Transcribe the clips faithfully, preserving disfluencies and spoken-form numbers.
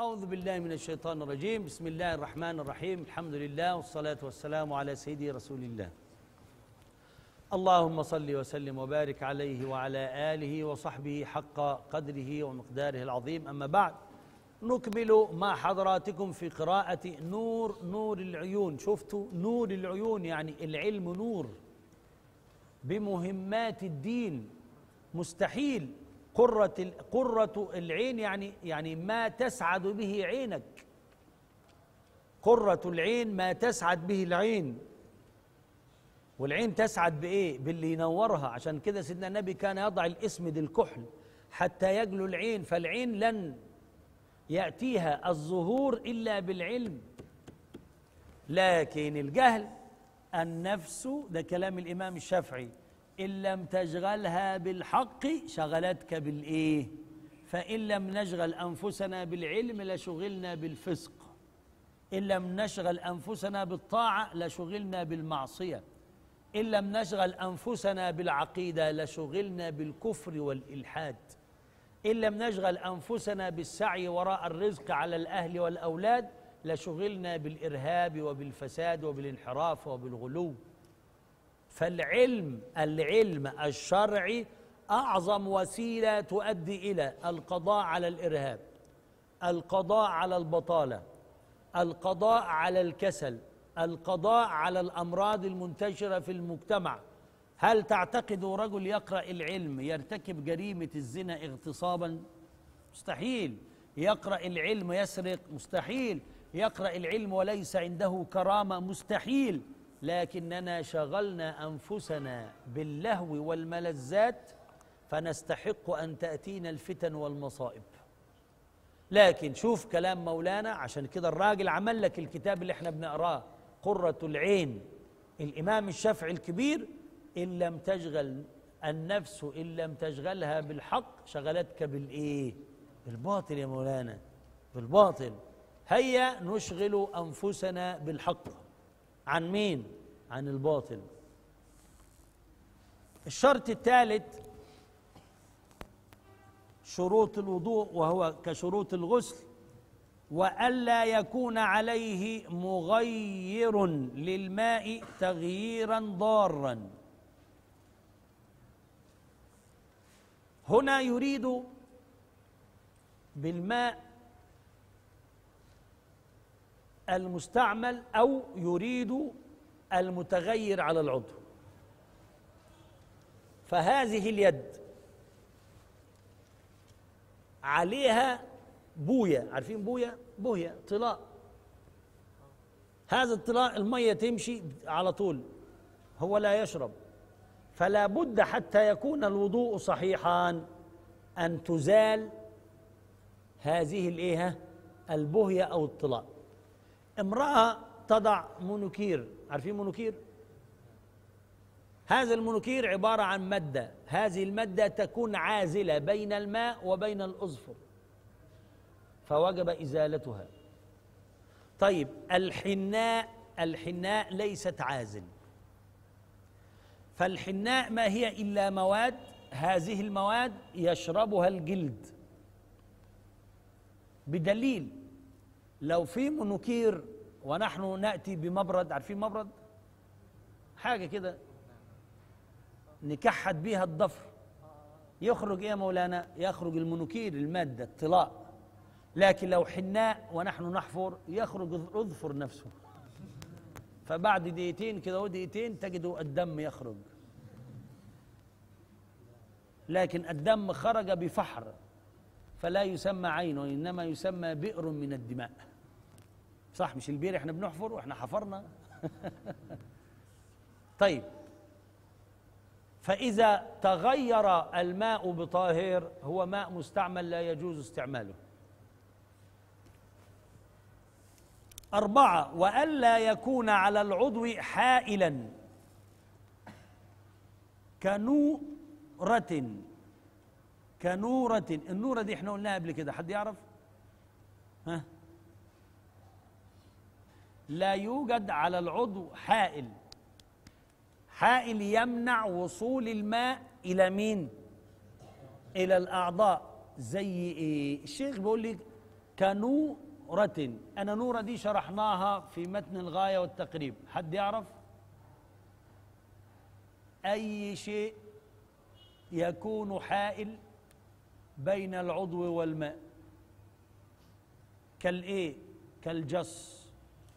أعوذ بالله من الشيطان الرجيم. بسم الله الرحمن الرحيم. الحمد لله والصلاة والسلام على سيدي رسول الله. اللهم صل وسلم وبارك عليه وعلى آله وصحبه حق قدره ومقداره العظيم. أما بعد، نكمل مع حضراتكم في قراءة نور نور العيون. شفتوا نور العيون يعني العلم نور بمهمات الدين. مستحيل قرة قرة العين يعني يعني ما تسعد به عينك. قرة العين ما تسعد به العين، والعين تسعد بإيه؟ باللي ينورها. عشان كده سيدنا النبي كان يضع الاسمد الكحل حتى يجلو العين، فالعين لن يأتيها الظهور إلا بالعلم. لكن الجهل النفس، ده كلام الإمام الشافعي، إن لم تشغلها بالحق شغلتك بالإيه؟ فإن لم نشغل أنفسنا بالعلم لشغلنا بالفسق، إن لم نشغل أنفسنا بالطاعة لشغلنا بالمعصية، إن لم نشغل أنفسنا بالعقيدة لشغلنا بالكفر والإلحاد، إن لم نشغل أنفسنا بالسعي وراء الرزق على الأهل والأولاد لشغلنا بالإرهاب وبالفساد وبالانحراف وبالغلو. فالعلم العلم الشرعي أعظم وسيلة تؤدي إلى القضاء على الإرهاب، القضاء على البطالة، القضاء على الكسل، القضاء على الأمراض المنتشرة في المجتمع. هل تعتقد رجل يقرأ العلم يرتكب جريمة الزنا اغتصابا؟ مستحيل. يقرأ العلم يسرق؟ مستحيل. يقرأ العلم وليس عنده كرامة؟ مستحيل. لكننا شغلنا أنفسنا باللهو والملذات فنستحق أن تأتينا الفتن والمصائب. لكن شوف كلام مولانا، عشان كده الراجل عمل لك الكتاب اللي احنا بنقراه قرة العين، الإمام الشافعي الكبير: إن لم تشغل النفس إن لم تشغلها بالحق شغلتك بالإيه؟ بالباطل يا مولانا، بالباطل. هيا نشغل أنفسنا بالحق. عن مين؟ عن الباطل. الشرط الثالث شروط الوضوء، وهو كشروط الغسل: وألا يكون عليه مغير للماء تغييرا ضارا. هنا يريد بالماء المستعمل أو يريد المتغير على العضو. فهذه اليد عليها بوية، عارفين بوية؟ بوية طلاء. هذا الطلاء المية تمشي على طول، هو لا يشرب. فلا بد حتى يكون الوضوء صحيحا أن تزال هذه الإيه؟ البهية أو الطلاء. امرأة تضع منوكير، عارفين منوكير؟ هذا المنوكير عبارة عن مادة، هذه المادة تكون عازلة بين الماء وبين الأظفر، فوجب إزالتها. طيب الحناء، الحناء ليست عازل. فالحناء ما هي إلا مواد، هذه المواد يشربها الجلد، بدليل لو في منوكير ونحن نأتي بمبرد، عارفين مبرد؟ حاجة كده نكحت بيها الضفر، يخرج ايه يا مولانا؟ يخرج المنوكير، المادة الطلاء. لكن لو حناء ونحن نحفر يخرج الأظفر نفسه، فبعد دقيقتين كده ودقيقتين تجدوا الدم يخرج. لكن الدم خرج بفحر فلا يسمى عين، وإنما يسمى بئر من الدماء. صح؟ مش البئر احنا بنحفر واحنا حفرنا. طيب، فإذا تغير الماء بطاهر هو ماء مستعمل لا يجوز استعماله. أربعة: وألا يكون على العضو حائلا كنورة. كنورة، النورة دي احنا قلناها قبل كده، حد يعرف؟ ها؟ لا يوجد على العضو حائل. حائل يمنع وصول الماء إلى مين؟ إلى الأعضاء. زي إيه؟ الشيخ بيقول لي كنورة. أنا نورة دي شرحناها في متن الغاية والتقريب، حد يعرف؟ أي شيء يكون حائل بين العضو والماء، كالإيه؟ كالجص،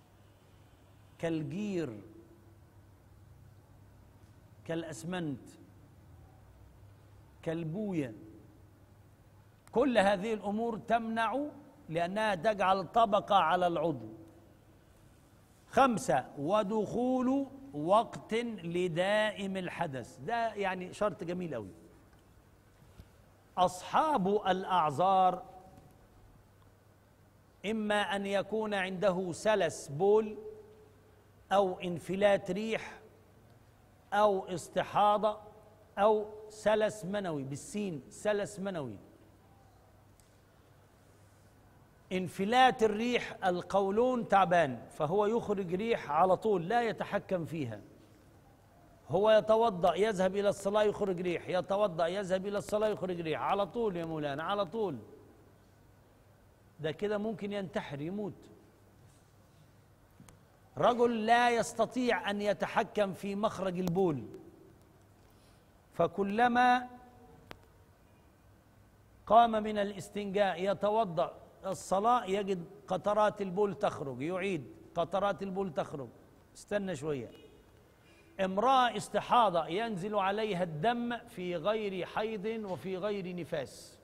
كالجير، كالأسمنت، كالبوية. كل هذه الأمور تمنع لأنها تجعل طبقة على العضو. خمسة، ودخول وقت لدائم الحدث. ده يعني شرط جميل أوي. أصحاب الأعذار إما أن يكون عنده سلس بول أو انفلات ريح أو استحاضة أو سلس منوي، بالسين سلس منوي. انفلات الريح، القولون تعبان فهو يخرج ريح على طول لا يتحكم فيها. هو يتوضأ يذهب إلى الصلاة يخرج ريح، يتوضأ يذهب إلى الصلاة يخرج ريح على طول يا مولانا، على طول. ده كده ممكن ينتحر يموت. رجل لا يستطيع أن يتحكم في مخرج البول، فكلما قام من الاستنجاء يتوضأ الصلاة يجد قطرات البول تخرج، يعيد قطرات البول تخرج، استنى شوية. امرأة استحاضة ينزل عليها الدم في غير حيض وفي غير نفاس،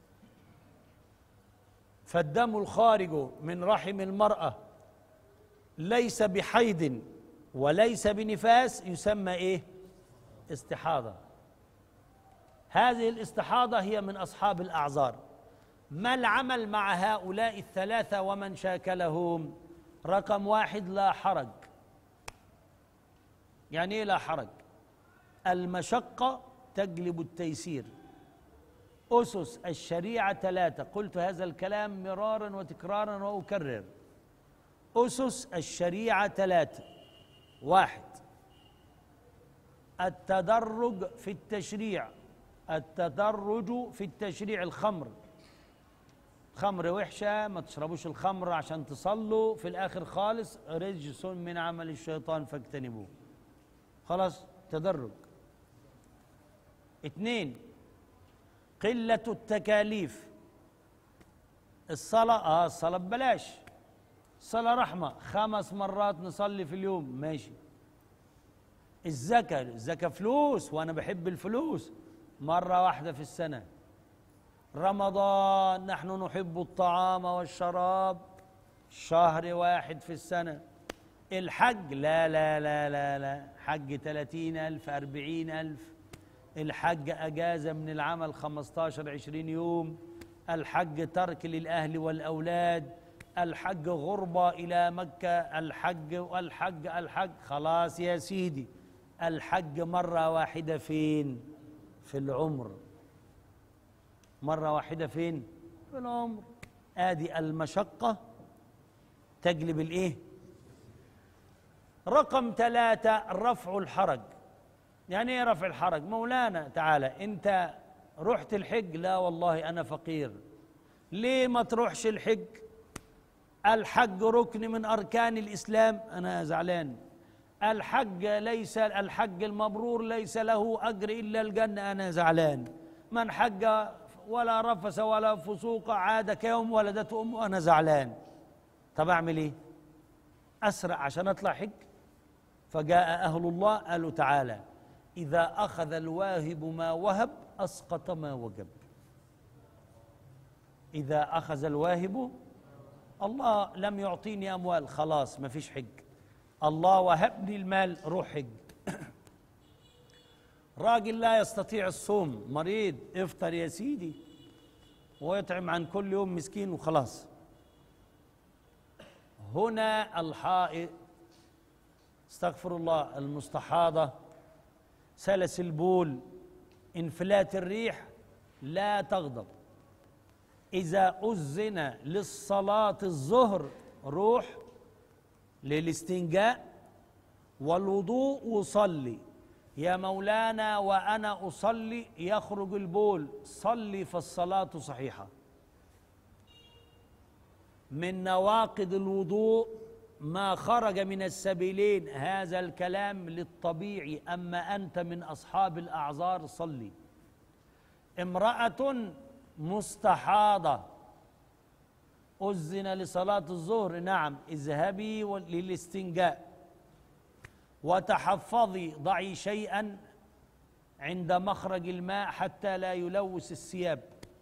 فالدم الخارج من رحم المرأة ليس بحيض وليس بنفاس يسمى ايه؟ استحاضة. هذه الاستحاضة هي من أصحاب الأعذار. ما العمل مع هؤلاء الثلاثة ومن شاكلهم؟ رقم واحد، لا حرج. يعني ايه لا حرج؟ المشقة تجلب التيسير. أسس الشريعة ثلاثة، قلت هذا الكلام مرارا وتكرارا وأكرر. أسس الشريعة ثلاثة. واحد، التدرج في التشريع. التدرج في التشريع. الخمر، خمر وحشة، ما تشربوش الخمر عشان تصلوا، في الآخر خالص رجس من عمل الشيطان فاجتنبوه. خلاص، تدرج. اثنين، قلة التكاليف. الصلاة اه الصلاة ببلاش، الصلاة رحمة، خمس مرات نصلي في اليوم ماشي. الزكاة، الزكاة فلوس وأنا بحب الفلوس، مرة واحدة في السنة. رمضان، نحن نحب الطعام والشراب، شهر واحد في السنة. الحج، لا لا لا لا لا، حج ثلاثين ألف أربعين ألف. الحج أجازة من العمل خمستاشر عشرين يوم. الحج ترك للأهل والأولاد. الحج غربة إلى مكة. الحج والحج الحج خلاص يا سيدي، الحج مرة واحدة فين؟ في العمر. مرة واحدة فين؟ في العمر. آدي المشقة تجلب الإيه؟ رقم ثلاثة، رفع الحرج. يعني إيه رفع الحرج؟ مولانا تعالى، أنت رحت الحج؟ لا والله أنا فقير. ليه ما تروحش الحج؟ الحج ركن من أركان الإسلام. أنا زعلان. الحج ليس الحج المبرور ليس له أجر إلا الجنة. أنا زعلان. من حج ولا رفس ولا فسوق عاد كيوم ولدته أمه. أنا زعلان. طب أعمل إيه؟ أسرع عشان أطلع حج. فجاء أهل الله قالوا تعالى، إذا أخذ الواهب ما وهب أسقط ما وجب. إذا أخذ الواهب، الله لم يعطيني أموال، خلاص ما فيش حج. الله وهبني المال، روح حج. راجل لا يستطيع الصوم، مريض، افطر يا سيدي ويطعم عن كل يوم مسكين وخلاص. هنا الحائض، استغفر الله، المستحاضة، سلس البول، انفلات الريح، لا تغضب. إذا أذن للصلاة الظهر روح للاستنجاء والوضوء وصلي. يا مولانا وأنا أصلي يخرج البول، صلي فالصلاة صحيحة. من نواقض الوضوء ما خرج من السبيلين، هذا الكلام للطبيعي. أما أنت من أصحاب الأعذار صلي. امرأة مستحاضة أذن لصلاة الظهر، نعم، اذهبي للاستنجاء وتحفظي، ضعي شيئا عند مخرج الماء حتى لا يلوث الثياب،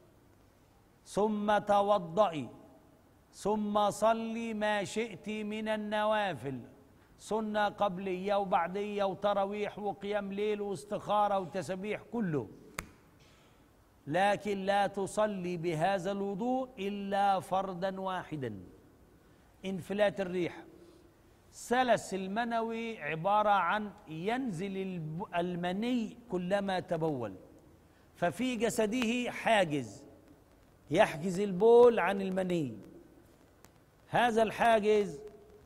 ثم توضئي، ثم صلي ما شئت من النوافل، سنة قبلية وبعدية وتراويح وقيام ليل واستخارة وتسبيح كله، لكن لا تصلي بهذا الوضوء إلا فردا واحدا. انفلات الريح. سلس المنوي عبارة عن ينزل المني كلما تبول، ففي جسده حاجز يحجز البول عن المني، هذا الحاجز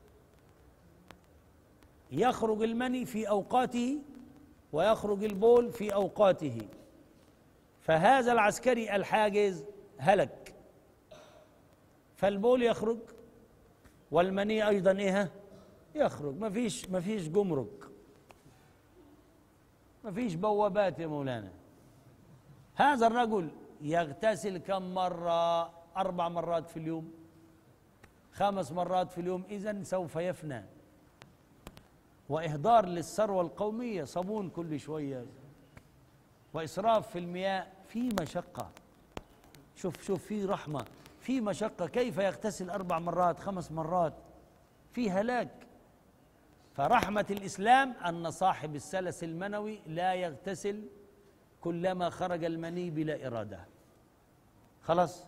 يخرج المني في أوقاته ويخرج البول في أوقاته، فهذا العسكري الحاجز هلك، فالبول يخرج والمني أيضا إيه يخرج، مفيش مفيش جمرك، مفيش بوابات يا مولانا. هذا الرجل يغتسل كم مرة؟ أربع مرات في اليوم، خمس مرات في اليوم، إذن سوف يفنى. وإهدار للثروة القومية، صابون كل شوية، وإسراف في المياه، في مشقة. شوف شوف في رحمة، في مشقة، كيف يغتسل أربع مرات خمس مرات؟ في هلاك. فرحمة الإسلام أن صاحب السلس المنوي لا يغتسل كلما خرج المني بلا إرادة. خلاص.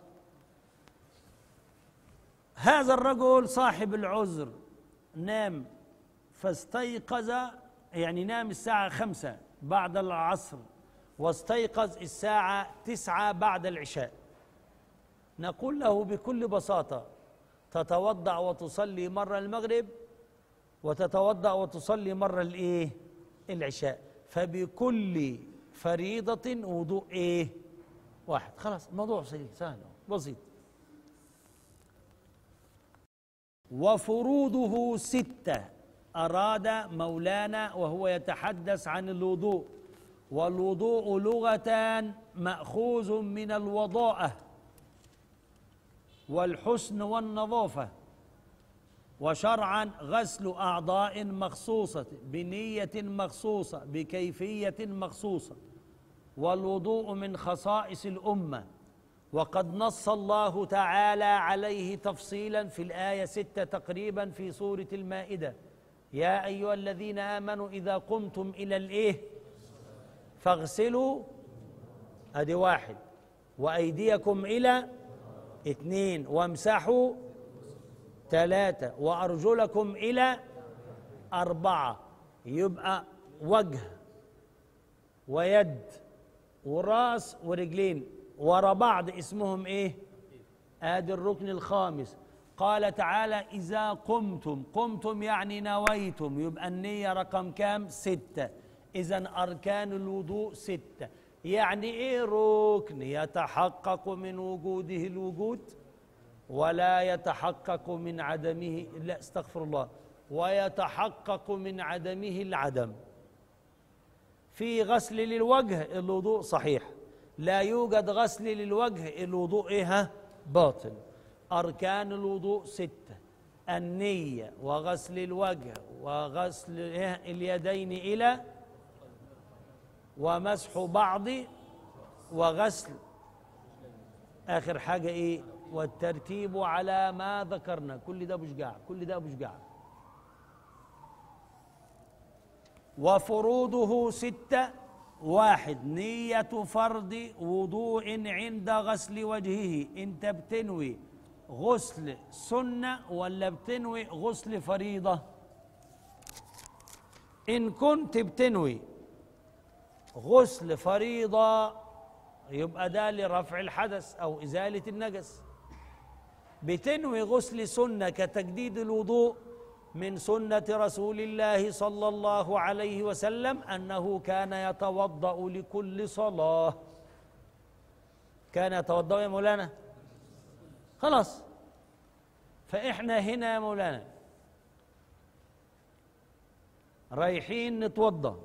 هذا الرجل صاحب العذر نام فاستيقظ، يعني نام الساعة خمسة بعد العصر واستيقظ الساعة تسعة بعد العشاء، نقول له بكل بساطة تتوضأ وتصلي مرة المغرب وتتوضأ وتصلي مرة الإيه؟ العشاء، فبكل فريضة وضوء إيه؟ واحد. خلاص، الموضوع سهل بسيط. وفروضه ستة أراد مولانا وهو يتحدث عن الوضوء، والوضوء لغة مأخوذ من الوضاءة والحسن والنظافة، وشرعا غسل أعضاء مخصوصة بنية مخصوصة بكيفية مخصوصة، والوضوء من خصائص الأمة، وقد نص الله تعالى عليه تفصيلا في الآية ستة تقريبا في سورة المائدة: يا أيها الذين آمنوا إذا قمتم إلى الإيه فاغسلوا، أدي واحد، وأيديكم إلى اثنين، وامسحوا ثلاثة، وأرجلكم إلى أربعة. يبقى وجه ويد وراس ورجلين ورا بعض اسمهم إيه؟ آدي الركن الخامس. قال تعالى: إذا قمتم، قمتم يعني نويتم، يبقى النية رقم كام؟ ستة. إذن أركان الوضوء ستة. يعني إيه ركن؟ يتحقق من وجوده الوجود ولا يتحقق من عدمه، لا استغفر الله، ويتحقق من عدمه العدم. في غسل للوجه الوضوء صحيح، لا يوجد غسل للوجه الوضوء إيه؟ باطل. أركان الوضوء ستة: النية وغسل الوجه وغسل اليدين إلى، ومسح بعض، وغسل آخر حاجة إيه؟ والترتيب على ما ذكرنا. كل ده بشجاع، كل ده بشجاع. وفروضه ستة: واحد، نية فرض وضوء عند غسل وجهه، انت بتنوي غسل سنة ولا بتنوي غسل فريضة؟ إن كنت بتنوي غسل فريضة يبقى ده لرفع الحدث أو إزالة النجس. بتنوي غسل سنة كتجديد الوضوء من سنة رسول الله صلى الله عليه وسلم أنه كان يتوضأ لكل صلاة. كان يتوضأ يا مولانا؟ خلاص، فإحنا هنا يا مولانا رايحين نتوضأ،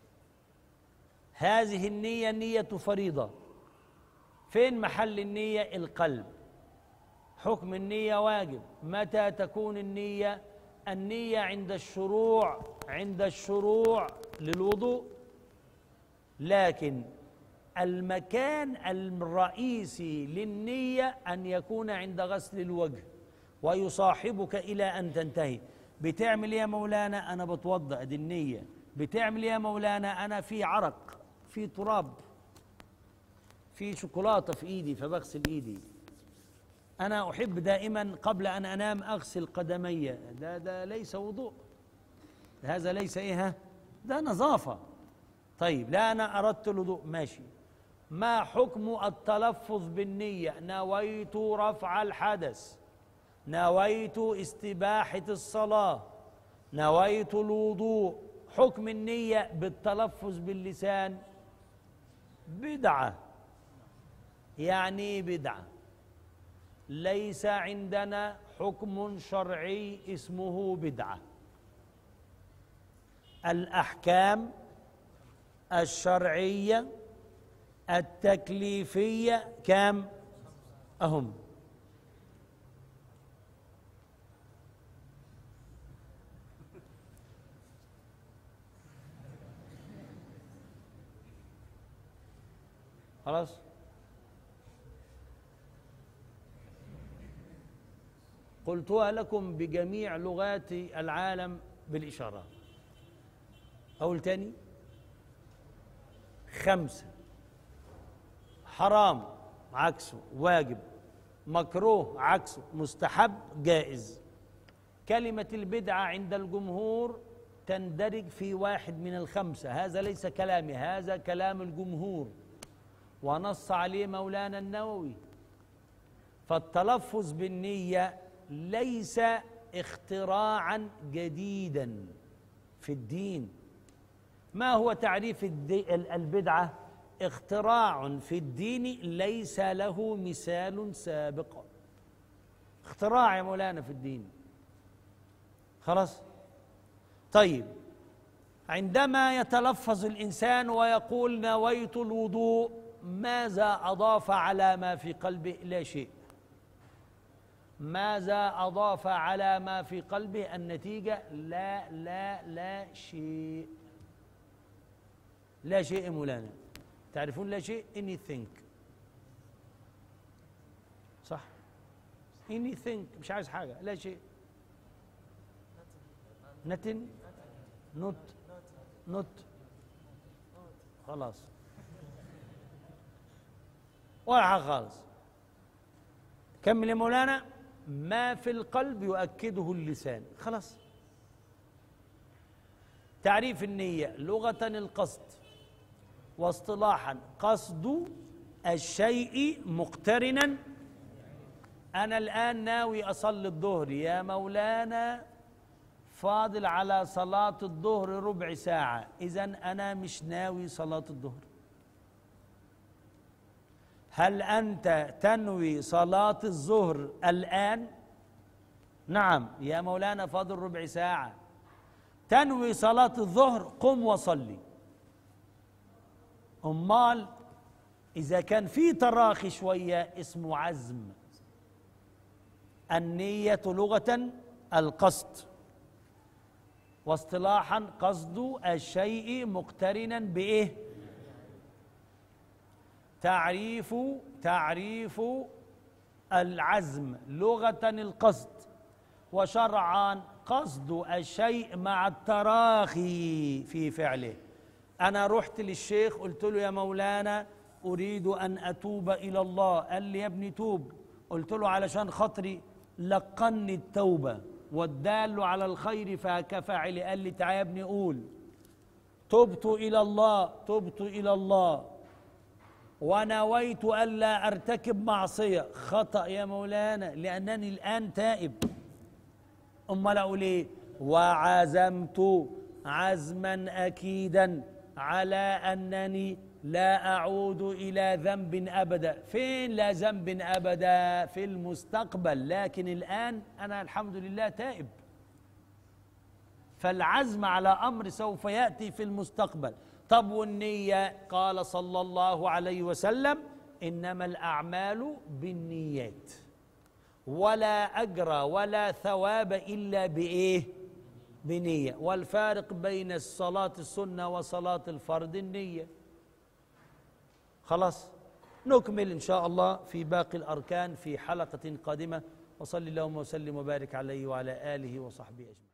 هذه النية نية فريضة. فين محل النية؟ القلب. حكم النية واجب. متى تكون النية؟ النية عند الشروع عند الشروع للوضوء، لكن المكان الرئيسي للنية أن يكون عند غسل الوجه، ويصاحبك إلى أن تنتهي. بتعمل إيه يا مولانا؟ أنا بتوضأ، دي النية. بتعمل إيه يا مولانا؟ أنا في عرق، في تراب، في شوكولاتة في إيدي فبغسل إيدي. أنا أحب دائما قبل أن أنام أغسل قدمي. ده ده ليس وضوء، هذا ليس إيه، ده نظافة. طيب لا أنا أردت الوضوء، ماشي. ما حكم التلفظ بالنية؟ نويت رفع الحدث، نويت استباحة الصلاة، نويت الوضوء. حكم النية بالتلفظ باللسان بدعة. يعني بدعة، ليس عندنا حكم شرعي اسمه بدعة. الأحكام الشرعية التكليفية كم؟ أهم. خلاص؟ قلتها لكم بجميع لغات العالم بالإشارات. أقول تاني: خمسة. حرام عكسه واجب، مكروه عكسه مستحب جائز. كلمة البدعة عند الجمهور تندرج في واحد من الخمسة. هذا ليس كلامي، هذا كلام الجمهور ونص عليه مولانا النووي. فالتلفظ بالنية ليس اختراعا جديدا في الدين. ما هو تعريف البدعة؟ اختراع في الدين ليس له مثال سابق. اختراع يا مولانا في الدين. خلاص؟ طيب، عندما يتلفظ الإنسان ويقول نويت الوضوء، ماذا أضاف على ما في قلبه؟ لا شيء. ماذا أضاف على ما في قلبه؟ النتيجة لا لا لا شيء. لا شيء مولانا. تعرفون لا شيء؟ anything. صح؟ anything، مش عايز حاجة. لا شيء. nothing، not not خلاص، ولا حاجة خالص. كمل يا مولانا. ما في القلب يؤكده اللسان. خلاص. تعريف النية: لغة القصد، واصطلاحا قصد الشيء مقترنا. أنا الآن ناوي أصلي الظهر يا مولانا، فاضل على صلاة الظهر ربع ساعة، إذن أنا مش ناوي صلاة الظهر. هل أنت تنوي صلاة الظهر الآن؟ نعم يا مولانا، فاضل ربع ساعة. تنوي صلاة الظهر، قم وصلي. أمال إذا كان في تراخي شوية اسمه عزم. النية لغة القصد، واصطلاحا قصد الشيء مقترنا بإيه؟ تعريف تعريف العزم لغة القصد، وشرعا قصد الشيء مع التراخي في فعله. أنا رحت للشيخ قلت له يا مولانا أريد أن أتوب إلى الله. قال لي يا ابني توب. قلت له علشان خاطري لقني التوبة، والدال على الخير فكفاعل. قال لي تعال يا ابني قول تبت إلى الله، تبت إلى الله ونويت ألا أرتكب معصية. خطأ يا مولانا، لأنني الآن تائب. أمال أقول إيه؟ وعزمت عزما أكيدا على أنني لا أعود إلى ذنب أبدا. فين لا ذنب أبدا؟ في المستقبل، لكن الآن أنا الحمد لله تائب. فالعزم على أمر سوف يأتي في المستقبل. طب والنية؟ قال صلى الله عليه وسلم: إنما الأعمال بالنيات، ولا أجر ولا ثواب إلا بإيه؟ بنية. والفارق بين الصلاة السنة وصلاة الفرض النية. خلاص، نكمل إن شاء الله في باقي الأركان في حلقة قادمة. وصلي اللهم وسلم وبارك عليه وعلى آله وصحبه أجمعين.